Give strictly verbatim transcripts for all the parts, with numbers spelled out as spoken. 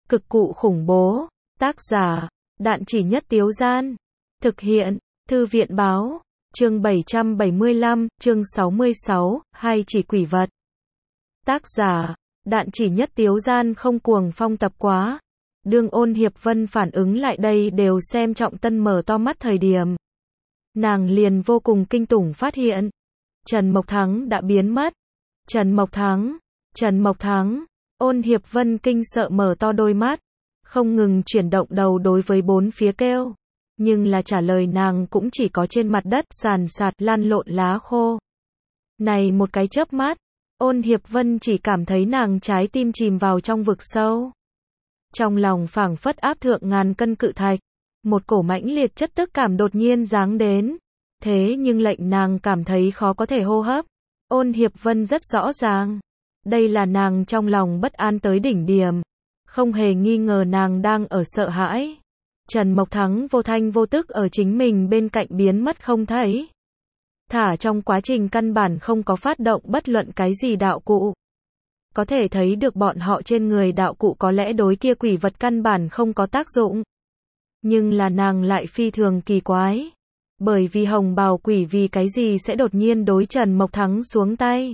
Cực cụ khủng bố. Tác giả, Đạn Chỉ Nhất Tiếu Gian. Thực hiện, Thư viện Báo. Chương bảy trăm bảy mươi lăm, chương sáu mươi sáu, hay chỉ quỷ vật. Tác giả, Đạn Chỉ Nhất Tiếu Gian không cuồng phong tập quá. Đương Ôn Hiệp Vân phản ứng lại đây đều xem Trọng Tân mở to mắt thời điểm. Nàng liền vô cùng kinh tủng phát hiện. Trần Mộc Thắng đã biến mất. Trần Mộc Thắng, Trần Mộc Thắng. Ôn Hiệp Vân kinh sợ mở to đôi mắt. Không ngừng chuyển động đầu đối với bốn phía kêu. Nhưng là trả lời nàng cũng chỉ có trên mặt đất sàn sạt lăn lộn lá khô. Này một cái chớp mắt, Ôn Hiệp Vân chỉ cảm thấy nàng trái tim chìm vào trong vực sâu. Trong lòng phảng phất áp thượng ngàn cân cự thạch. Một cổ mãnh liệt chất tức cảm đột nhiên giáng đến. Thế nhưng lệnh nàng cảm thấy khó có thể hô hấp. Ôn Hiệp Vân rất rõ ràng. Đây là nàng trong lòng bất an tới đỉnh điểm. Không hề nghi ngờ nàng đang ở sợ hãi. Trần Mộc Thắng vô thanh vô tức ở chính mình bên cạnh biến mất không thấy. Thả trong quá trình căn bản không có phát động bất luận cái gì đạo cụ. Có thể thấy được bọn họ trên người đạo cụ có lẽ đối kia quỷ vật căn bản không có tác dụng. Nhưng là nàng lại phi thường kỳ quái. Bởi vì hồng bào quỷ vì cái gì sẽ đột nhiên đối Trần Mộc Thắng xuống tay.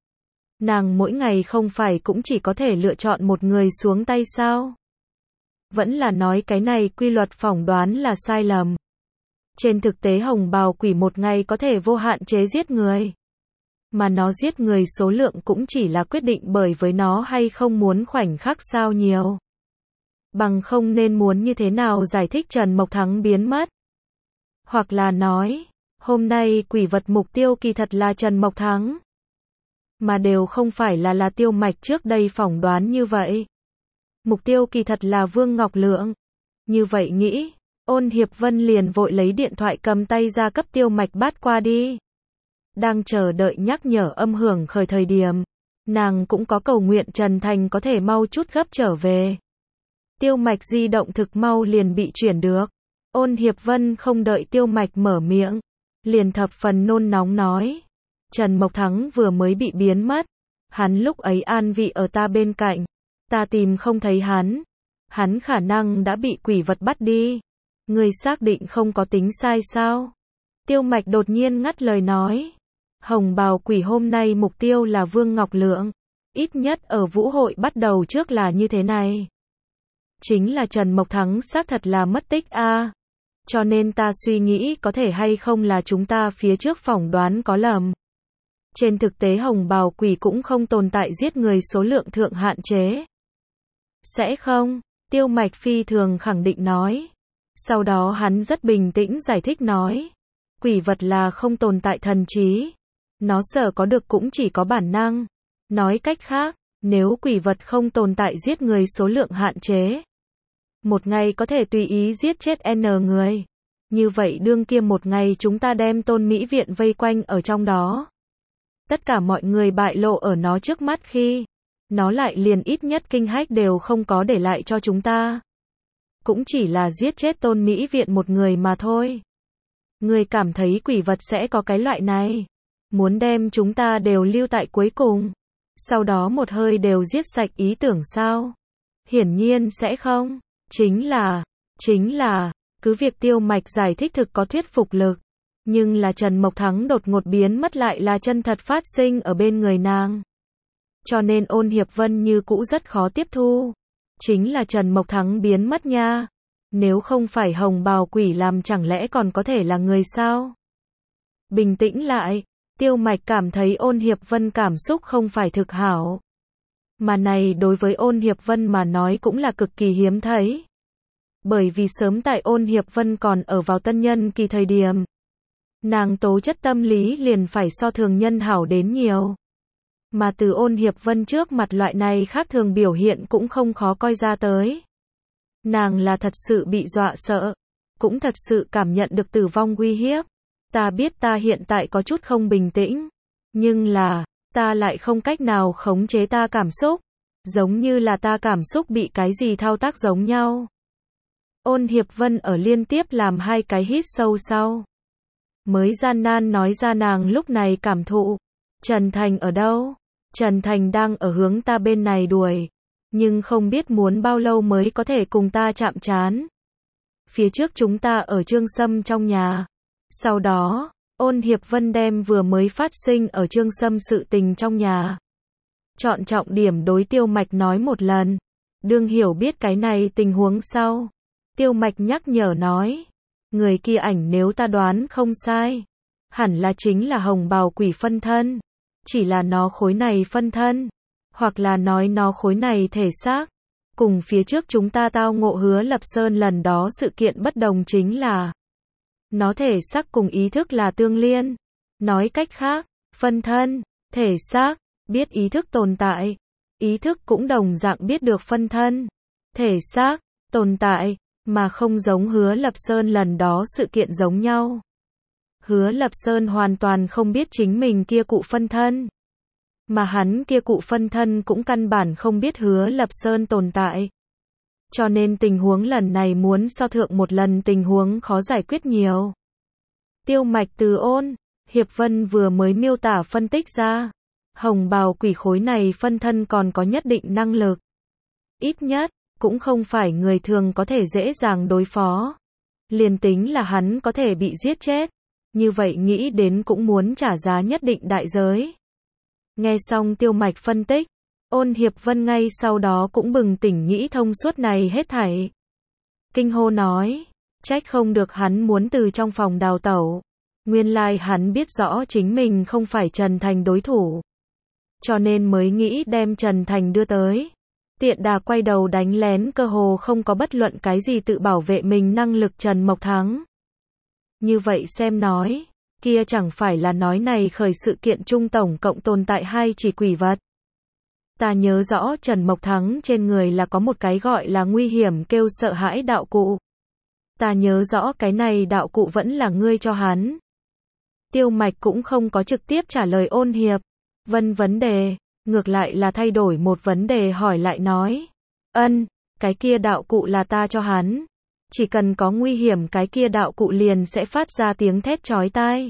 Nàng mỗi ngày không phải cũng chỉ có thể lựa chọn một người xuống tay sao? Vẫn là nói cái này quy luật phỏng đoán là sai lầm. Trên thực tế hồng bào quỷ một ngày có thể vô hạn chế giết người. Mà nó giết người số lượng cũng chỉ là quyết định bởi với nó hay không muốn khoảnh khắc sao nhiều. Bằng không nên muốn như thế nào giải thích Trần Mộc Thắng biến mất. Hoặc là nói, hôm nay quỷ vật mục tiêu kỳ thật là Trần Mộc Thắng. Mà đều không phải là là Tiêu Mạch trước đây phỏng đoán như vậy. Mục tiêu kỳ thật là Vương Ngọc Lượng. Như vậy nghĩ, Ôn Hiệp Vân liền vội lấy điện thoại cầm tay ra cấp Tiêu Mạch bắt qua đi. Đang chờ đợi nhắc nhở âm hưởng khởi thời điểm. Nàng cũng có cầu nguyện Trần Thành có thể mau chút gấp trở về. Tiêu Mạch di động thực mau liền bị chuyển được. Ôn Hiệp Vân không đợi Tiêu Mạch mở miệng. Liền thập phần nôn nóng nói. Trần Mộc Thắng vừa mới bị biến mất. Hắn lúc ấy an vị ở ta bên cạnh. Ta tìm không thấy hắn. Hắn khả năng đã bị quỷ vật bắt đi. Ngươi xác định không có tính sai sao? Tiêu Mạch đột nhiên ngắt lời nói. Hồng bào quỷ hôm nay mục tiêu là Vương Ngọc Lượng. Ít nhất ở vũ hội bắt đầu trước là như thế này. Chính là Trần Mộc Thắng xác thật là mất tích a. À. Cho nên ta suy nghĩ có thể hay không là chúng ta phía trước phỏng đoán có lầm. Trên thực tế hồng bào quỷ cũng không tồn tại giết người số lượng thượng hạn chế. Sẽ không, Tiêu Mạch phi thường khẳng định nói. Sau đó hắn rất bình tĩnh giải thích nói. Quỷ vật là không tồn tại thần trí. Nó sở có được cũng chỉ có bản năng. Nói cách khác, nếu quỷ vật không tồn tại giết người số lượng hạn chế. Một ngày có thể tùy ý giết chết N người. Như vậy đương kia một ngày chúng ta đem Tôn Mỹ Viện vây quanh ở trong đó. Tất cả mọi người bại lộ ở nó trước mắt khi. Nó lại liền ít nhất kinh hách đều không có để lại cho chúng ta. Cũng chỉ là giết chết Tôn Mỹ Viện một người mà thôi. Người cảm thấy quỷ vật sẽ có cái loại này. Muốn đem chúng ta đều lưu tại cuối cùng. Sau đó một hơi đều giết sạch ý tưởng sao? Hiển nhiên sẽ không. Chính là, chính là, cứ việc Tiêu Mạch giải thích thực có thuyết phục lực. Nhưng là Trần Mộc Thắng đột ngột biến mất lại là chân thật phát sinh ở bên người nàng. Cho nên Ôn Hiệp Vân như cũ rất khó tiếp thu. Chính là Trần Mộc Thắng biến mất nha. Nếu không phải hồng bào quỷ làm chẳng lẽ còn có thể là người sao? Bình tĩnh lại, Tiêu Mạch cảm thấy Ôn Hiệp Vân cảm xúc không phải thực hảo. Mà này đối với Ôn Hiệp Vân mà nói cũng là cực kỳ hiếm thấy. Bởi vì sớm tại Ôn Hiệp Vân còn ở vào tân nhân kỳ thời điểm. Nàng tố chất tâm lý liền phải so thường nhân hảo đến nhiều. Mà từ Ôn Hiệp Vân trước mặt loại này khác thường biểu hiện cũng không khó coi ra tới. Nàng là thật sự bị dọa sợ. Cũng thật sự cảm nhận được tử vong uy hiếp. Ta biết ta hiện tại có chút không bình tĩnh. Nhưng là, ta lại không cách nào khống chế ta cảm xúc. Giống như là ta cảm xúc bị cái gì thao tác giống nhau. Ôn Hiệp Vân ở liên tiếp làm hai cái hít sâu sau. Mới gian nan nói ra nàng lúc này cảm thụ. Trần Thành ở đâu? Trần Thành đang ở hướng ta bên này đuổi. Nhưng không biết muốn bao lâu mới có thể cùng ta chạm trán. Phía trước chúng ta ở Trương Sâm trong nhà. Sau đó, Ôn Hiệp Vân đem vừa mới phát sinh ở Trương Sâm sự tình trong nhà. Chọn trọng điểm đối Tiêu Mạch nói một lần. Đương hiểu biết cái này tình huống sau. Tiêu Mạch nhắc nhở nói. Người kia ảnh nếu ta đoán không sai. Hẳn là chính là hồng bào quỷ phân thân. Chỉ là nó khối này phân thân. Hoặc là nói nó khối này thể xác. Cùng phía trước chúng ta tao ngộ Hứa Lập Sơn lần đó sự kiện bất đồng chính là. Nó thể xác cùng ý thức là tương liên. Nói cách khác, phân thân, thể xác, biết ý thức tồn tại. Ý thức cũng đồng dạng biết được phân thân, thể xác, tồn tại, mà không giống Hứa Lập Sơn lần đó sự kiện giống nhau. Hứa Lập Sơn hoàn toàn không biết chính mình kia cụ phân thân. Mà hắn kia cụ phân thân cũng căn bản không biết Hứa Lập Sơn tồn tại. Cho nên tình huống lần này muốn so thượng một lần tình huống khó giải quyết nhiều. Tiêu Mạch từ Ôn Hiệp Vân vừa mới miêu tả phân tích ra. Hồng bào quỷ khối này phân thân còn có nhất định năng lực. Ít nhất, cũng không phải người thường có thể dễ dàng đối phó. Liền tính là hắn có thể bị giết chết. Như vậy nghĩ đến cũng muốn trả giá nhất định đại giới. Nghe xong Tiêu Mạch phân tích. Ôn Hiệp Vân ngay sau đó cũng bừng tỉnh nghĩ thông suốt này hết thảy. Kinh hô nói. Trách không được hắn muốn từ trong phòng đào tẩu. Nguyên lai hắn biết rõ chính mình không phải Trần Thành đối thủ. Cho nên mới nghĩ đem Trần Thành đưa tới. Tiện đà quay đầu đánh lén cơ hồ không có bất luận cái gì tự bảo vệ mình năng lực Trần Mộc Thắng. Như vậy xem nói, kia chẳng phải là nói này khởi sự kiện trung tổng cộng tồn tại hai chỉ quỷ vật. Ta nhớ rõ Trần Mộc Thắng trên người là có một cái gọi là nguy hiểm kêu sợ hãi đạo cụ. Ta nhớ rõ cái này đạo cụ vẫn là ngươi cho hắn. Tiêu Mạch cũng không có trực tiếp trả lời Ôn Hiệp Vân vấn đề, ngược lại là thay đổi một vấn đề hỏi lại nói. Ân, cái kia đạo cụ là ta cho hắn. Chỉ cần có nguy hiểm cái kia đạo cụ liền sẽ phát ra tiếng thét chói tai.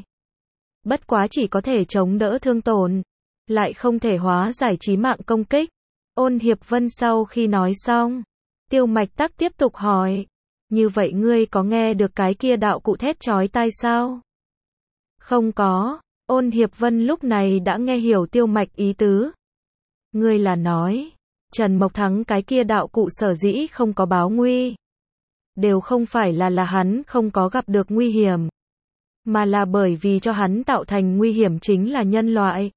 Bất quá chỉ có thể chống đỡ thương tổn, lại không thể hóa giải chí mạng công kích. Ôn Hiệp Vân sau khi nói xong, Tiêu Mạch Tắc tiếp tục hỏi. Như vậy ngươi có nghe được cái kia đạo cụ thét chói tai sao? Không có. Ôn Hiệp Vân lúc này đã nghe hiểu Tiêu Mạch ý tứ. Ngươi là nói, Trần Mộc Thắng cái kia đạo cụ sở dĩ không có báo nguy. Đều không phải là là hắn không có gặp được nguy hiểm. Mà là bởi vì cho hắn tạo thành nguy hiểm chính là nhân loại.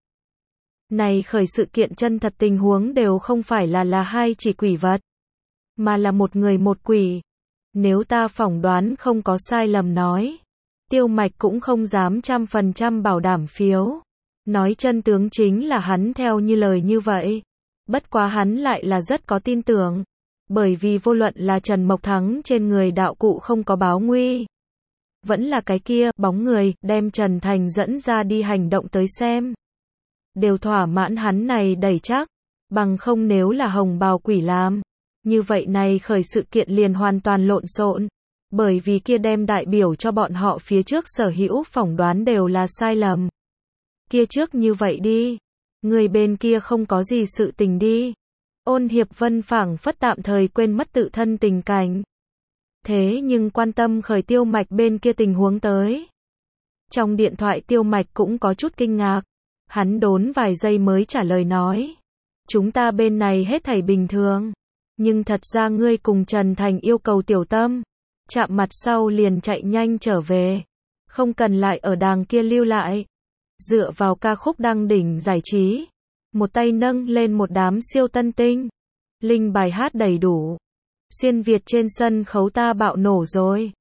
Này khởi sự kiện chân thật tình huống đều không phải là là hai chỉ quỷ vật. Mà là một người một quỷ. Nếu ta phỏng đoán không có sai lầm nói. Tiêu Mạch cũng không dám trăm phần trăm bảo đảm phiếu. Nói chân tướng chính là hắn theo như lời như vậy. Bất quá hắn lại là rất có tin tưởng. Bởi vì vô luận là Trần Mộc Thắng trên người đạo cụ không có báo nguy. Vẫn là cái kia, bóng người, đem Trần Thành dẫn ra đi hành động tới xem. Đều thỏa mãn hắn này đẩy chắc. Bằng không nếu là hồng bào quỷ làm. Như vậy này khởi sự kiện liền hoàn toàn lộn xộn. Bởi vì kia đem đại biểu cho bọn họ phía trước sở hữu phỏng đoán đều là sai lầm. Kia trước như vậy đi. Người bên kia không có gì sự tình đi. Ôn Hiệp Vân phảng phất tạm thời quên mất tự thân tình cảnh. Thế nhưng quan tâm khởi Tiêu Mạch bên kia tình huống tới. Trong điện thoại Tiêu Mạch cũng có chút kinh ngạc. Hắn đốn vài giây mới trả lời nói. Chúng ta bên này hết thảy bình thường. Nhưng thật ra ngươi cùng Trần Thành yêu cầu tiểu tâm. Chạm mặt sau liền chạy nhanh trở về. Không cần lại ở đàng kia lưu lại. Dựa vào ca khúc đăng đỉnh giải trí. Một tay nâng lên một đám siêu tân tinh. Linh bài hát đầy đủ. Xuyên Việt trên sân khấu ta bạo nổ rồi.